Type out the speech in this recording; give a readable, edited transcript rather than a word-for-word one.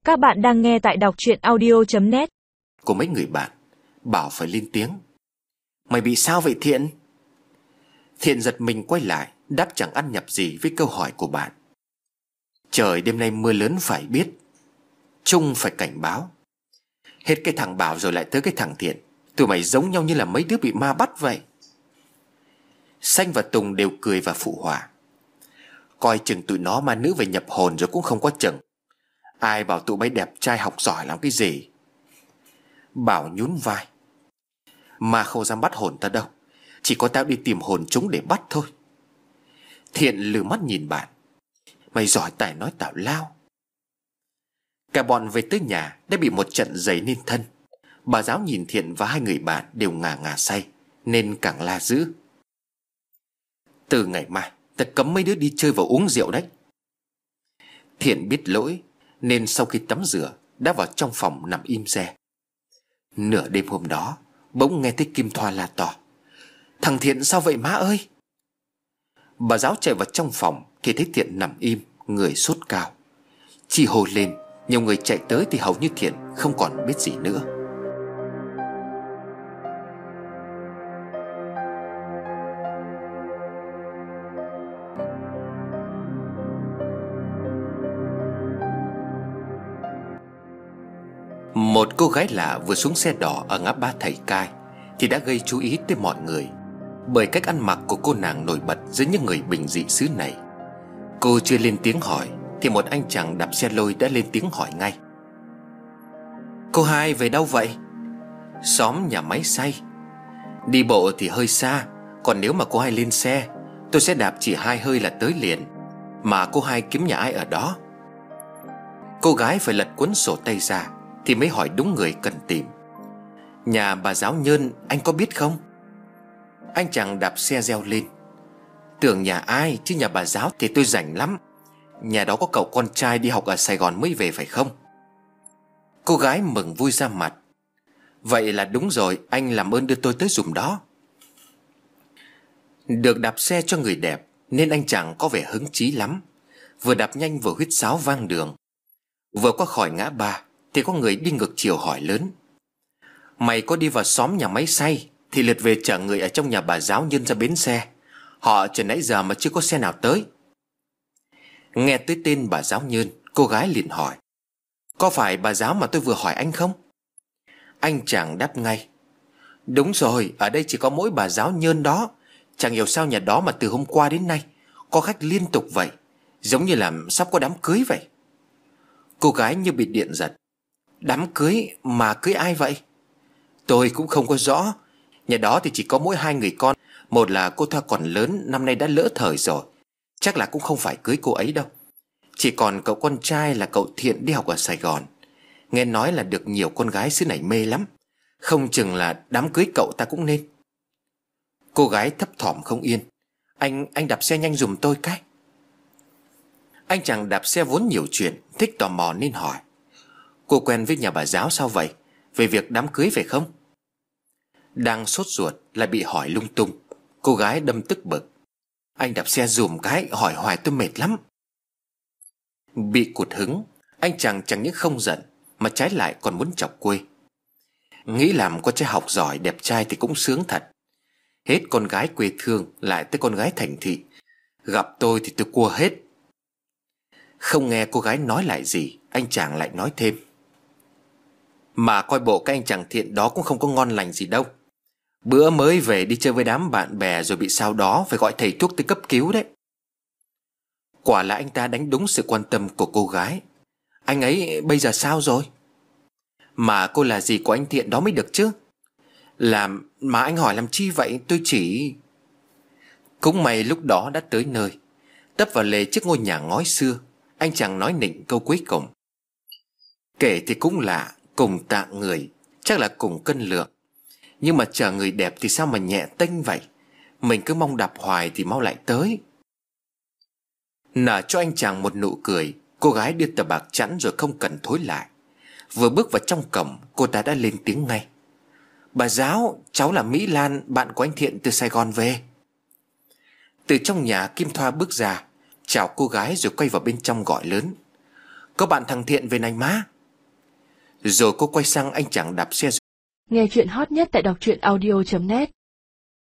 Các bạn đang nghe tại đọc truyện audio.net. Của mấy người bạn bảo phải lên tiếng. Mày bị sao vậy Thiện? Thiện giật mình quay lại, đáp chẳng ăn nhập gì với câu hỏi của bạn. Trời đêm nay mưa lớn phải biết, Trung phải cảnh báo. Hết cái thằng Bảo rồi lại tới cái thằng Thiện. Tụi mày giống nhau như là mấy đứa bị ma bắt vậy. Xanh và Tùng đều cười và phụ họa. Coi chừng tụi nó ma nữ về nhập hồn rồi cũng không có chừng. Ai bảo tụi bay đẹp trai học giỏi làm cái gì? Bảo nhún vai. Ma không dám bắt hồn ta đâu, chỉ có tao đi tìm hồn chúng để bắt thôi. Thiện lừ mắt nhìn bạn. Mày giỏi tài nói tào lao. Cả bọn về tới nhà đã bị một trận giày nên thân. Bà giáo nhìn Thiện và hai người bạn đều ngà ngà say, nên càng la dữ. Từ ngày mai ta cấm mấy đứa đi chơi và uống rượu đấy. Thiện biết lỗi nên sau khi tắm rửa đã vào trong phòng nằm im re. Nửa đêm hôm đó bỗng nghe thấy Kim Thoa la to. Thằng Thiện sao vậy má ơi? Bà giáo chạy vào trong phòng thì thấy Thiện nằm im, người sốt cao. Chi hô lên, nhiều người chạy tới thì hầu như Thiện không còn biết gì nữa. Một cô gái lạ vừa xuống xe đỏ ở ngã ba Thầy Cai thì đã gây chú ý tới mọi người, bởi cách ăn mặc của cô nàng nổi bật giữa những người bình dị xứ này. Cô chưa lên tiếng hỏi thì một anh chàng đạp xe lôi đã lên tiếng hỏi ngay. Cô hai về đâu vậy? Xóm nhà máy xay. Đi bộ thì hơi xa, còn nếu mà cô hai lên xe tôi sẽ đạp chỉ 2 hơi là tới liền. Mà cô hai kiếm nhà ai ở đó? Cô gái phải lật cuốn sổ tay ra thì mới hỏi đúng người cần tìm. Nhà bà giáo Nhơn, anh có biết không? Anh chàng đạp xe reo lên. Tưởng nhà ai chứ nhà bà giáo thì tôi rảnh lắm. Nhà đó có cậu con trai đi học ở Sài Gòn mới về phải không? Cô gái mừng vui ra mặt. Vậy là đúng rồi, anh làm ơn đưa tôi tới giùm đó. Được đạp xe cho người đẹp nên anh chàng có vẻ hứng chí lắm. Vừa đạp nhanh vừa huýt sáo vang đường. Vừa qua khỏi ngã ba thì có người đi ngược chiều hỏi lớn. Mày có đi vào xóm nhà máy xay thì lượt về chở người ở trong nhà bà giáo Nhân ra bến xe. Họ chờ nãy giờ mà chưa có xe nào tới. Nghe tới tên bà giáo Nhân, cô gái liền hỏi. Có phải bà giáo mà tôi vừa hỏi anh không? Anh chàng đáp ngay. Đúng rồi, ở đây chỉ có mỗi bà giáo Nhân đó. Chẳng hiểu sao nhà đó mà từ hôm qua đến nay có khách liên tục vậy, giống như là sắp có đám cưới vậy. Cô gái như bị điện giật. Đám cưới mà cưới ai vậy? Tôi cũng không có rõ. Nhà đó thì chỉ có mỗi 2 người con. Một là cô Thoa còn lớn, năm nay đã lỡ thời rồi, chắc là cũng không phải cưới cô ấy đâu. Chỉ còn cậu con trai là cậu Thiện đi học ở Sài Gòn. Nghe nói là được nhiều con gái xứ này mê lắm, không chừng là đám cưới cậu ta cũng nên. Cô gái thấp thỏm không yên. Anh đạp xe nhanh giùm tôi cái. Anh chàng đạp xe vốn nhiều chuyện, thích tò mò nên hỏi. Cô quen với nhà bà giáo sao vậy? Về việc đám cưới phải không? Đang sốt ruột lại bị hỏi lung tung, cô gái đâm tức bực. Anh đạp xe dùm cái, hỏi hoài tôi mệt lắm. Bị cụt hứng, anh chàng chẳng những không giận mà trái lại còn muốn chọc quê. Nghĩ làm con trai học giỏi đẹp trai thì cũng sướng thật. Hết con gái quê thương lại tới con gái thành thị, gặp tôi thì tôi cua hết. Không nghe cô gái nói lại gì, anh chàng lại nói thêm. Mà coi bộ cái anh chàng Thiện đó cũng không có ngon lành gì đâu. Bữa mới về đi chơi với đám bạn bè rồi bị sao đó phải gọi thầy thuốc tới cấp cứu đấy. Quả là anh ta đánh đúng sự quan tâm của cô gái. Anh ấy bây giờ sao rồi? Mà cô là gì của anh Thiện đó mới được chứ? Làm mà anh hỏi làm chi vậy? Tôi chỉ... Cũng may lúc đó đã tới nơi. Tấp vào lề trước ngôi nhà ngói xưa, anh chàng nói nịnh câu cuối cùng. Kể thì cũng lạ, cùng tạng người, chắc là cùng cân lượng. Nhưng mà chờ người đẹp thì sao mà nhẹ tênh vậy? Mình cứ mong đạp hoài thì mau lại tới. Nở cho anh chàng một nụ cười, cô gái đưa tờ bạc chẵn rồi không cần thối lại. Vừa bước vào trong cổng, cô ta đã lên tiếng ngay. Bà giáo, cháu là Mỹ Lan, bạn của anh Thiện từ Sài Gòn về. Từ trong nhà Kim Thoa bước ra, chào cô gái rồi quay vào bên trong gọi lớn. Có bạn thằng Thiện về này má. Rồi cô quay sang anh chàng đạp xe. Nghe chuyện hot nhất tại đọc truyện audio.net.